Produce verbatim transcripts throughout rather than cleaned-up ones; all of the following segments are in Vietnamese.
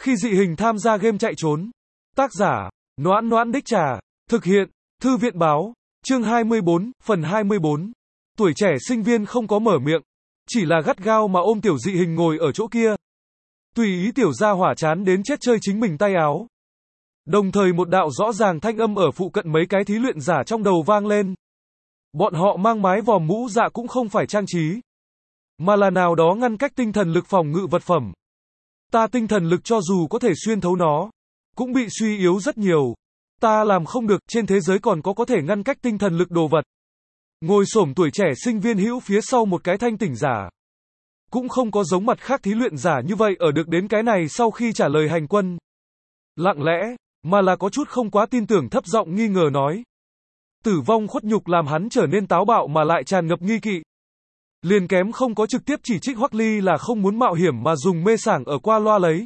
Khi dị hình tham gia game chạy trốn. Tác giả, Noãn Noãn Đích Trà. Thực hiện, Thư viện báo. Chương hai mươi bốn, phần hai mươi bốn. Tuổi trẻ sinh viên không có mở miệng. Chỉ là gắt gao mà ôm tiểu dị hình ngồi ở chỗ kia. Tùy ý tiểu gia hỏa chán đến chết chơi chính mình tay áo. Đồng thời một đạo rõ ràng thanh âm ở phụ cận mấy cái thí luyện giả trong đầu vang lên. Bọn họ mang mái vòm mũ dạ cũng không phải trang trí, mà là nào đó ngăn cách tinh thần lực phòng ngự vật phẩm. Ta tinh thần lực cho dù có thể xuyên thấu nó, cũng bị suy yếu rất nhiều. Ta làm không được, trên thế giới còn có có thể ngăn cách tinh thần lực đồ vật. Ngồi xổm tuổi trẻ sinh viên hữu phía sau một cái thanh tỉnh giả. Cũng không có giống mặt khác thí luyện giả như vậy ở được đến cái này sau khi trả lời hành quân. Lặng lẽ, mà là có chút không quá tin tưởng thấp giọng nghi ngờ nói. Tử vong khuất nhục làm hắn trở nên táo bạo mà lại tràn ngập nghi kỵ. Liền kém không có trực tiếp chỉ trích Hoắc Ly là không muốn mạo hiểm mà dùng mê sảng ở qua loa lấy.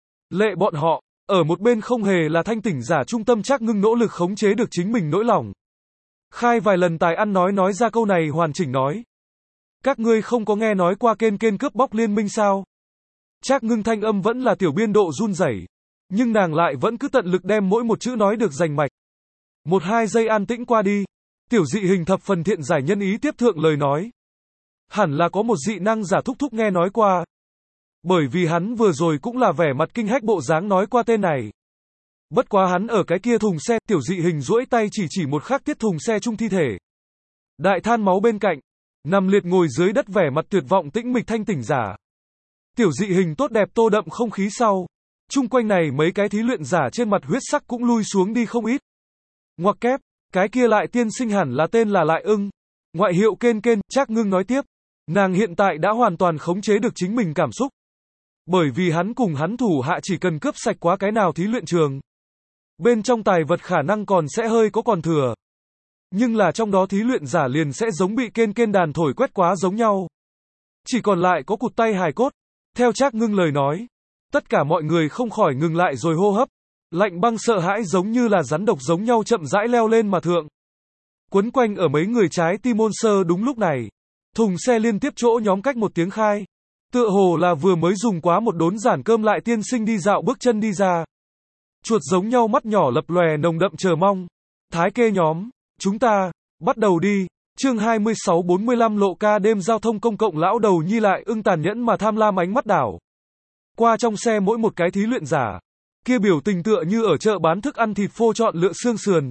Lệ bọn họ, ở một bên không hề là thanh tỉnh giả trung tâm Trác Ngưng nỗ lực khống chế được chính mình nỗi lòng. Khai vài lần tài ăn nói nói ra câu này hoàn chỉnh nói. Các ngươi không có nghe nói qua kên kên cướp bóc liên minh sao? Trác Ngưng thanh âm vẫn là tiểu biên độ run rẩy, nhưng nàng lại vẫn cứ tận lực đem mỗi một chữ nói được rành mạch. Một hai giây an tĩnh qua đi, tiểu dị hình thập phần thiện giải nhân ý tiếp thượng lời nói. Hẳn là có một dị năng giả thúc thúc nghe nói qua. Bởi vì hắn vừa rồi cũng là vẻ mặt kinh hách bộ dáng nói qua tên này. Bất quá hắn ở cái kia thùng xe, tiểu dị hình duỗi tay chỉ chỉ một khắc tiết thùng xe chung thi thể. Đại than máu bên cạnh, nằm liệt ngồi dưới đất vẻ mặt tuyệt vọng tĩnh mịch thanh tỉnh giả. Tiểu dị hình tốt đẹp tô đậm không khí sau. Chung quanh này mấy cái thí luyện giả trên mặt huyết sắc cũng lui xuống đi không ít. Ngoặc kép, cái kia lại tiên sinh hẳn là tên là Lại Ưng. Ngoại hiệu kên kên, Trác Ngưng nói tiếp. Nàng hiện tại đã hoàn toàn khống chế được chính mình cảm xúc. Bởi vì hắn cùng hắn thủ hạ chỉ cần cướp sạch quá cái nào thí luyện trường. Bên trong tài vật khả năng còn sẽ hơi có còn thừa. Nhưng là trong đó thí luyện giả liền sẽ giống bị kên kên đàn thổi quét quá giống nhau. Chỉ còn lại có cụt tay hài cốt. Theo Trác Ngưng lời nói. Tất cả mọi người không khỏi ngừng lại rồi hô hấp. Lạnh băng sợ hãi giống như là rắn độc giống nhau chậm rãi leo lên mà thượng. Quấn quanh ở mấy người trái tim môn sơ đúng lúc này. Thùng xe liên tiếp chỗ nhóm cách một tiếng khai. Tựa hồ là vừa mới dùng quá một đốn giản cơm lại tiên sinh đi dạo bước chân đi ra. Chuột giống nhau mắt nhỏ lập lòe nồng đậm chờ mong. Thái kê nhóm, chúng ta, bắt đầu đi. Chương hai mươi sáu bốn mươi lăm lộ ca đêm giao thông công cộng lão đầu Nhi Lại Ưng tàn nhẫn mà tham lam ánh mắt đảo. Qua trong xe mỗi một cái thí luyện giả. Kia biểu tình tựa như ở chợ bán thức ăn thịt phô chọn lựa xương sườn.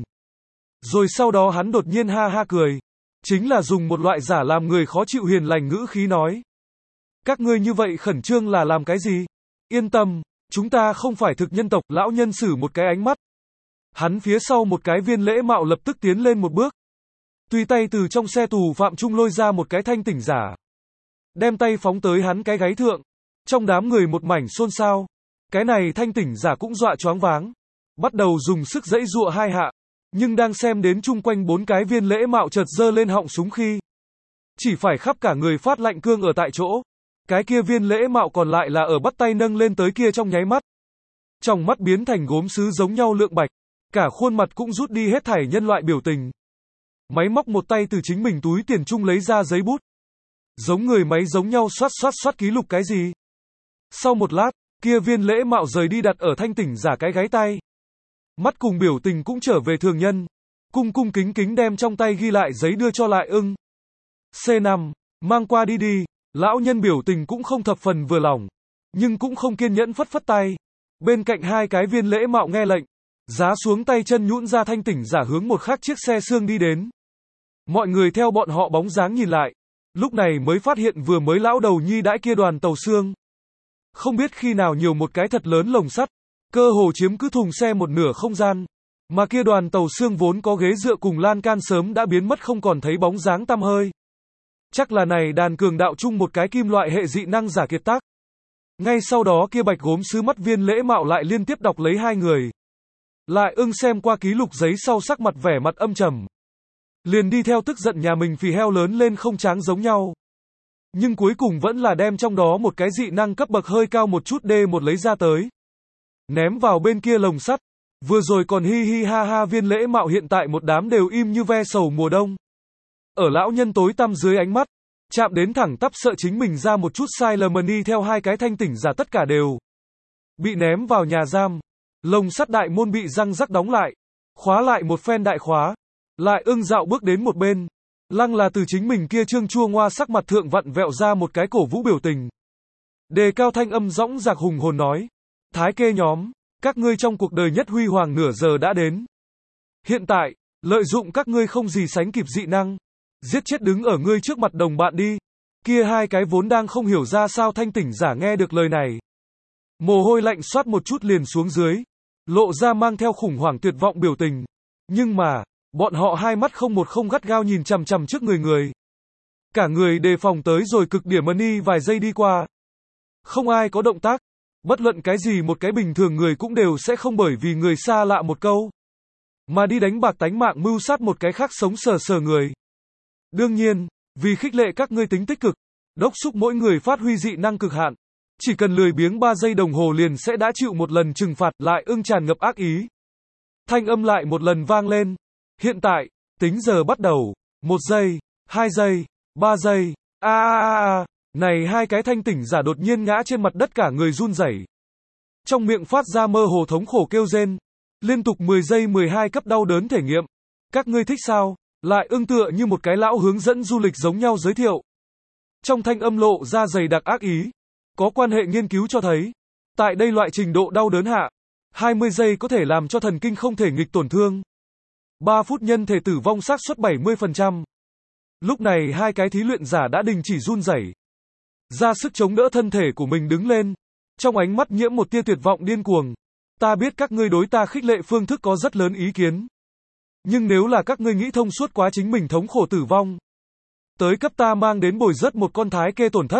Rồi sau đó hắn đột nhiên ha ha cười. Chính là dùng một loại giả làm người khó chịu hiền lành ngữ khí nói. Các ngươi như vậy khẩn trương là làm cái gì? Yên tâm, chúng ta không phải thực nhân tộc, lão nhân sử một cái ánh mắt. Hắn phía sau một cái viên lễ mạo lập tức tiến lên một bước. Tùy tay từ trong xe tù phạm trung lôi ra một cái thanh tỉnh giả. Đem tay phóng tới hắn cái gáy thượng. Trong đám người một mảnh xôn xao. Cái này thanh tỉnh giả cũng dọa choáng váng. Bắt đầu dùng sức dãy dụa hai hạ. Nhưng đang xem đến chung quanh bốn cái viên lễ mạo chợt giơ lên họng súng khi. Chỉ phải khắp cả người phát lạnh cương ở tại chỗ. Cái kia viên lễ mạo còn lại là ở bắt tay nâng lên tới kia trong nháy mắt. Trong mắt biến thành gốm sứ giống nhau lượng bạch. Cả khuôn mặt cũng rút đi hết thảy nhân loại biểu tình. Máy móc một tay từ chính mình túi tiền chung lấy ra giấy bút. Giống người máy giống nhau xoát xoát xoát ký lục cái gì. Sau một lát, kia viên lễ mạo rời đi đặt ở thanh tỉnh giả cái gáy tay. Mắt cùng biểu tình cũng trở về thường nhân. Cung cung kính kính đem trong tay ghi lại giấy đưa cho Lại Ưng. C năm, mang qua đi đi. Lão nhân biểu tình cũng không thập phần vừa lòng. Nhưng cũng không kiên nhẫn phất phất tay. Bên cạnh hai cái viên lễ mạo nghe lệnh. Giá xuống tay chân nhũn ra thanh tỉnh giả hướng một khác chiếc xe xương đi đến. Mọi người theo bọn họ bóng dáng nhìn lại. Lúc này mới phát hiện vừa mới lão đầu Nhi đãi kia đoàn tàu xương. Không biết khi nào nhiều một cái thật lớn lồng sắt. Cơ hồ chiếm cứ thùng xe một nửa không gian. Mà kia đoàn tàu xương vốn có ghế dựa cùng lan can sớm đã biến mất không còn thấy bóng dáng tăm hơi. Chắc là này đàn cường đạo chung một cái kim loại hệ dị năng giả kiệt tác. Ngay sau đó kia bạch gốm sứ mắt viên lễ mạo lại liên tiếp đọc lấy hai người. Lại Ưng xem qua ký lục giấy sau sắc mặt vẻ mặt âm trầm. Liền đi theo tức giận nhà mình phì heo lớn lên không tráng giống nhau. Nhưng cuối cùng vẫn là đem trong đó một cái dị năng cấp bậc hơi cao một chút đê một lấy ra tới. Ném vào bên kia lồng sắt. Vừa rồi còn hi hi ha ha viên lễ mạo hiện tại một đám đều im như ve sầu mùa đông. Ở lão nhân tối tăm dưới ánh mắt. Chạm đến thẳng tắp sợ chính mình ra một chút sai lầm đi theo hai cái thanh tỉnh giả tất cả đều. bị ném vào nhà giam. Lồng sắt đại môn bị răng rắc đóng lại, khóa lại một phen đại khóa. Lại ưng dạo bước đến một bên. Lăng là từ chính mình kia trương chua ngoa sắc mặt thượng vặn vẹo ra một cái cổ vũ biểu tình. Đề cao thanh âm dõng dạc hùng hồn nói. Thái kê nhóm, các ngươi trong cuộc đời nhất huy hoàng nửa giờ đã đến. Hiện tại, lợi dụng các ngươi không gì sánh kịp dị năng. Giết chết đứng ở ngươi trước mặt đồng bạn đi. Kia hai cái vốn đang không hiểu ra sao thanh tỉnh giả nghe được lời này. Mồ hôi lạnh xoát một chút liền xuống dưới. Lộ ra mang theo khủng hoảng tuyệt vọng biểu tình. Nhưng mà, bọn họ hai mắt không một không gắt gao nhìn chằm chằm trước người người. Cả người đề phòng tới rồi cực điểm money vài giây đi qua. Không ai có động tác. Bất luận cái gì một cái bình thường người cũng đều sẽ không bởi vì người xa lạ một câu. Mà đi đánh bạc tánh mạng mưu sát một cái khác sống sờ sờ người. Đương nhiên, vì khích lệ các ngươi tính tích cực, đốc thúc mỗi người phát huy dị năng cực hạn. Chỉ cần lười biếng ba giây đồng hồ liền sẽ đã chịu một lần trừng phạt. Lại ưng tràn ngập ác ý. Thanh âm lại một lần vang lên. Hiện tại, tính giờ bắt đầu. Một giây, hai giây, ba giây. A a a a. Này hai cái thanh tỉnh giả đột nhiên ngã trên mặt đất cả người run rẩy. Trong miệng phát ra mơ hồ thống khổ kêu rên. Liên tục mười giây mười hai cấp đau đớn thể nghiệm. Các ngươi thích sao? Lại ưng tựa như một cái lão hướng dẫn du lịch giống nhau giới thiệu. Trong thanh âm lộ ra dày đặc ác ý. Có quan hệ nghiên cứu cho thấy. Tại đây loại trình độ đau đớn hạ. hai mươi giây có thể làm cho thần kinh không thể nghịch tổn thương. ba phút nhân thể tử vong xác suất bảy mươi phần trăm. Lúc này hai cái thí luyện giả đã đình chỉ run rẩy. Ra sức chống đỡ thân thể của mình đứng lên. Trong ánh mắt nhiễm một tia tuyệt vọng điên cuồng. Ta biết các ngươi đối ta khích lệ phương thức có rất lớn ý kiến. Nhưng nếu là các ngươi nghĩ thông suốt quá chính mình thống khổ tử vong. Tới cấp ta mang đến bồi rất một con thái kê tổn thất.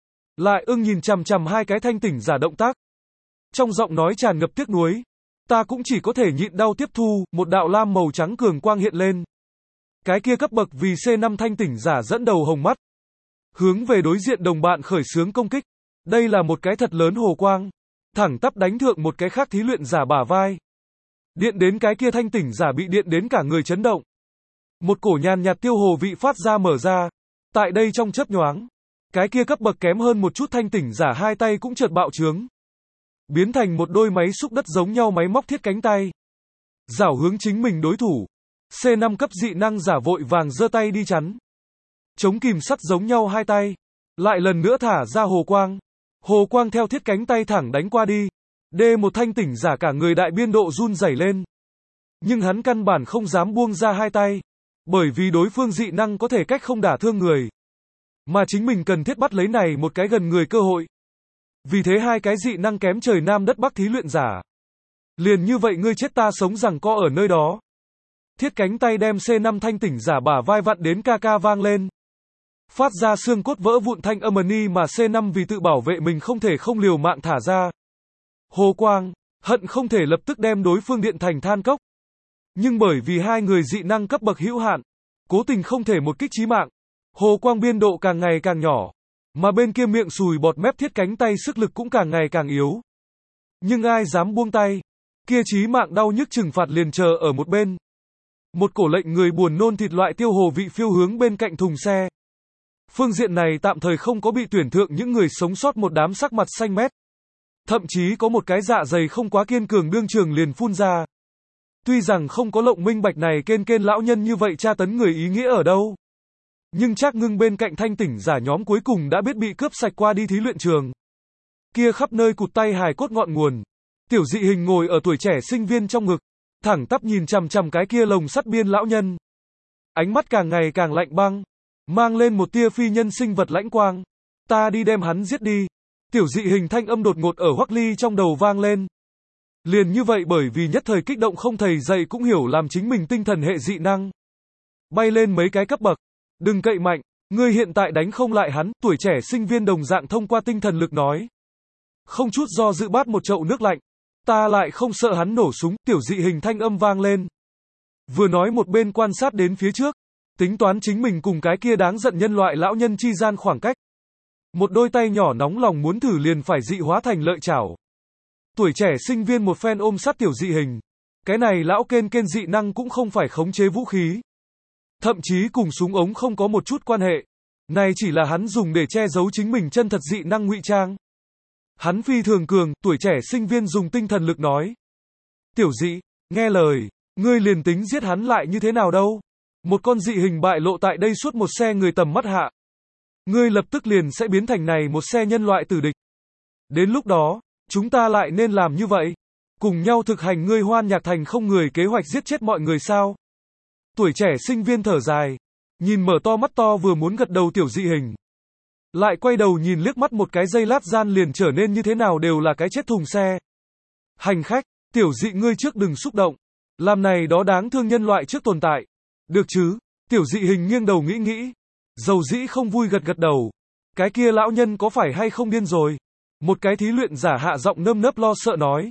Lại ưng nhìn chằm chằm hai cái thanh tỉnh giả động tác. Trong giọng nói tràn ngập tiếc nuối. Ta cũng chỉ có thể nhịn đau tiếp thu, một đạo lam màu trắng cường quang hiện lên. Cái kia cấp bậc vì C năm thanh tỉnh giả dẫn đầu hồng mắt. Hướng về đối diện đồng bạn khởi xướng công kích. Đây là một cái thật lớn hồ quang. Thẳng tắp đánh thượng một cái khác thí luyện giả bả vai. Điện đến cái kia thanh tỉnh giả bị điện đến cả người chấn động. Một cổ nhàn nhạt tiêu hồ vị phát ra mở ra. Tại đây trong chớp nhoáng. Cái kia cấp bậc kém hơn một chút thanh tỉnh giả hai tay cũng chợt bạo trướng. Biến thành một đôi máy xúc đất giống nhau máy móc thiết cánh tay. Giảo hướng chính mình đối thủ. C năm cấp dị năng giả vội vàng giơ tay đi chắn. Chống kìm sắt giống nhau hai tay. Lại lần nữa thả ra hồ quang. Hồ quang theo thiết cánh tay thẳng đánh qua đi. D một thanh tỉnh giả cả người đại biên độ run rẩy lên. Nhưng hắn căn bản không dám buông ra hai tay. Bởi vì đối phương dị năng có thể cách không đả thương người. Mà chính mình cần thiết bắt lấy này một cái gần người cơ hội. Vì thế hai cái dị năng kém trời nam đất bắc thí luyện giả. Liền như vậy ngươi chết ta sống rằng co ở nơi đó. Thiết cánh tay đem C năm thanh tỉnh giả bả vai vặn đến ca ca vang lên. Phát ra xương cốt vỡ vụn thanh âm ni mà C năm vì tự bảo vệ mình không thể không liều mạng thả ra. Hồ quang, hận không thể lập tức đem đối phương điện thành than cốc. Nhưng bởi vì hai người dị năng cấp bậc hữu hạn, cố tình không thể một kích chí mạng. Hồ quang biên độ càng ngày càng nhỏ. Mà bên kia miệng sùi bọt mép thiết cánh tay sức lực cũng càng ngày càng yếu. Nhưng ai dám buông tay. Kia chí mạng đau nhức trừng phạt liền chờ ở một bên. Một cổ lệnh người buồn nôn thịt loại tiêu hồ vị phiêu hướng bên cạnh thùng xe. Phương diện này tạm thời không có bị tuyển thượng những người sống sót một đám sắc mặt xanh mét. Thậm chí có một cái dạ dày không quá kiên cường đương trường liền phun ra. Tuy rằng không có lộng minh bạch này kên kên lão nhân như vậy tra tấn người ý nghĩa ở đâu. Nhưng Trác Ngưng bên cạnh thanh tỉnh giả nhóm cuối cùng đã biết bị cướp sạch qua đi thí luyện trường. Kia khắp nơi cụt tay hài cốt ngọn nguồn. Tiểu dị hình ngồi ở tuổi trẻ sinh viên trong ngực. Thẳng tắp nhìn chằm chằm cái kia lồng sắt biên lão nhân. Ánh mắt càng ngày càng lạnh băng. Mang lên một tia phi nhân sinh vật lãnh quang. Ta đi đem hắn giết đi. Tiểu dị hình thanh âm đột ngột ở Hoắc Ly trong đầu vang lên. Liền như vậy bởi vì nhất thời kích động không thầy dạy cũng hiểu làm chính mình tinh thần hệ dị năng. Bay lên mấy cái cấp bậc. Đừng cậy mạnh, ngươi hiện tại đánh không lại hắn, tuổi trẻ sinh viên đồng dạng thông qua tinh thần lực nói. Không chút do dự bát một chậu nước lạnh. Ta lại không sợ hắn nổ súng, tiểu dị hình thanh âm vang lên. Vừa nói một bên quan sát đến phía trước. Tính toán chính mình cùng cái kia đáng giận nhân loại lão nhân chi gian khoảng cách. Một đôi tay nhỏ nóng lòng muốn thử liền phải dị hóa thành lợi chảo. Tuổi trẻ sinh viên một phen ôm sát tiểu dị hình. Cái này lão kên kên dị năng cũng không phải khống chế vũ khí. Thậm chí cùng súng ống không có một chút quan hệ. Này chỉ là hắn dùng để che giấu chính mình chân thật dị năng ngụy trang. Hắn phi thường cường, tuổi trẻ sinh viên dùng tinh thần lực nói. Tiểu dị, nghe lời, ngươi liền tính giết hắn lại như thế nào đâu. Một con dị hình bại lộ tại đây suốt một xe người tầm mắt hạ. Ngươi lập tức liền sẽ biến thành này một xe nhân loại tử địch. Đến lúc đó, chúng ta lại nên làm như vậy. Cùng nhau thực hành ngươi Hoan Nhạc Thành không người kế hoạch giết chết mọi người sao. Tuổi trẻ sinh viên thở dài. Nhìn mở to mắt to vừa muốn gật đầu tiểu dị hình. Lại quay đầu nhìn liếc mắt một cái giây lát gian liền trở nên như thế nào đều là cái chết thùng xe. Hành khách, tiểu dị ngươi trước đừng xúc động. Làm này đó đáng thương nhân loại trước tồn tại. Được chứ, tiểu dị hình nghiêng đầu nghĩ nghĩ. Dầu dĩ không vui gật gật đầu. Cái kia lão nhân có phải hay không điên rồi? Một cái thí luyện giả hạ giọng nơm nớp lo sợ nói.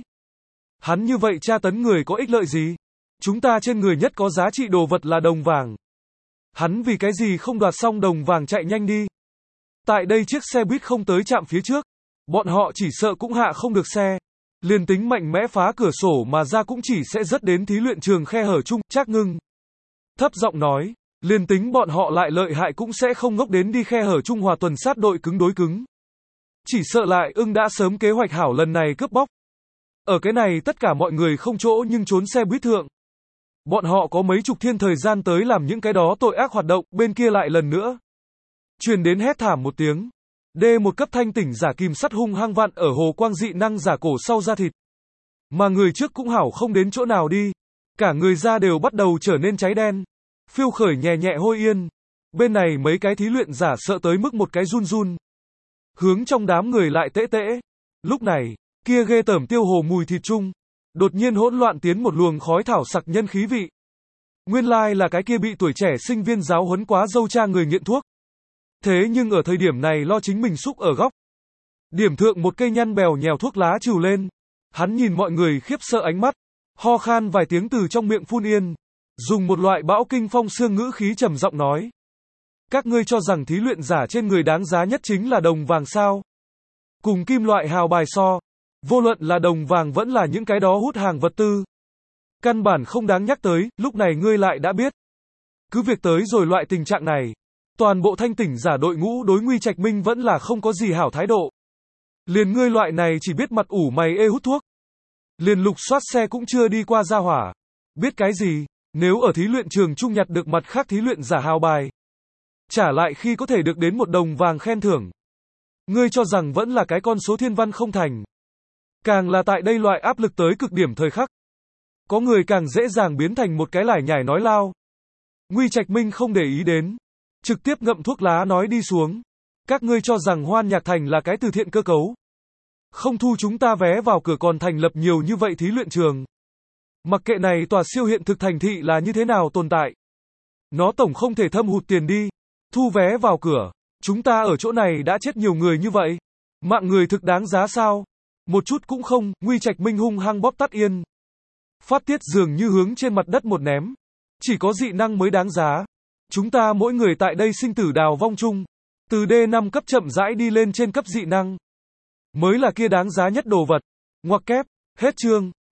Hắn như vậy tra tấn người có ích lợi gì? Chúng ta trên người nhất có giá trị đồ vật là đồng vàng. Hắn vì cái gì không đoạt xong đồng vàng chạy nhanh đi? Tại đây chiếc xe buýt không tới chạm phía trước. Bọn họ chỉ sợ cũng hạ không được xe. Liền tính mạnh mẽ phá cửa sổ mà ra cũng chỉ sẽ rất đến thí luyện trường khe hở chung, Trác Ngưng thấp giọng nói, liền tính bọn họ lại lợi hại cũng sẽ không ngốc đến đi khe hở chung hòa tuần sát đội cứng đối cứng. Chỉ sợ lại ưng đã sớm kế hoạch hảo lần này cướp bóc. Ở cái này tất cả mọi người không chỗ nhưng trốn xe buýt thượng. Bọn họ có mấy chục thiên thời gian tới làm những cái đó tội ác hoạt động, bên kia lại lần nữa. Truyền đến hét thảm một tiếng. D một cấp thanh tỉnh giả kìm sắt hung hăng vặn ở hồ quang dị năng giả cổ sau da thịt. Mà người trước cũng hảo không đến chỗ nào đi. Cả người da đều bắt đầu trở nên cháy đen. Phiêu khởi nhẹ nhẹ hôi yên. Bên này mấy cái thí luyện giả sợ tới mức một cái run run. Hướng trong đám người lại tễ tễ. Lúc này, kia ghê tởm tiêu hồ mùi thịt chung. Đột nhiên hỗn loạn tiến một luồng khói thảo sặc nhân khí vị. Nguyên lai là cái kia bị tuổi trẻ sinh viên giáo huấn quá dâu cha người nghiện thuốc. Thế nhưng ở thời điểm này lo chính mình xúc ở góc. Điểm thượng một cây nhăn bèo nhèo thuốc lá trừ lên. Hắn nhìn mọi người khiếp sợ ánh mắt. Ho khan vài tiếng từ trong miệng phun yên. Dùng một loại bão kinh phong xương ngữ khí trầm giọng nói. Các ngươi cho rằng thí luyện giả trên người đáng giá nhất chính là đồng vàng sao? Cùng kim loại hào bài so. Vô luận là đồng vàng vẫn là những cái đó hút hàng vật tư. Căn bản không đáng nhắc tới, lúc này ngươi lại đã biết. Cứ việc tới rồi loại tình trạng này. Toàn bộ thanh tỉnh giả đội ngũ đối Nguy Trạch Minh vẫn là không có gì hảo thái độ. Liền ngươi loại này chỉ biết mặt ủ mày ê hút thuốc. Liền lục soát xe cũng chưa đi qua gia hỏa. Biết cái gì, nếu ở thí luyện trường chung nhặt được mặt khác thí luyện giả hào bài. Trả lại khi có thể được đến một đồng vàng khen thưởng. Ngươi cho rằng vẫn là cái con số thiên văn không thành. Càng là tại đây loại áp lực tới cực điểm thời khắc. Có người càng dễ dàng biến thành một cái lải nhải nói lao. Nguy Trạch Minh không để ý đến. Trực tiếp ngậm thuốc lá nói đi xuống. Các ngươi cho rằng Hoan Nhạc Thành là cái từ thiện cơ cấu. Không thu chúng ta vé vào cửa còn thành lập nhiều như vậy thí luyện trường. Mặc kệ này tòa siêu hiện thực thành thị là như thế nào tồn tại. Nó tổng không thể thâm hụt tiền đi. Thu vé vào cửa. Chúng ta ở chỗ này đã chết nhiều người như vậy. Mạng người thực đáng giá sao? Một chút cũng không, Nguy Trạch Minh hung hăng bóp tắt yên. Phát tiết dường như hướng trên mặt đất một ném. Chỉ có dị năng mới đáng giá. Chúng ta mỗi người tại đây sinh tử đào vong chung. Từ D năm cấp chậm rãi đi lên trên cấp dị năng. Mới là kia đáng giá nhất đồ vật. Ngoặc kép, hết chương.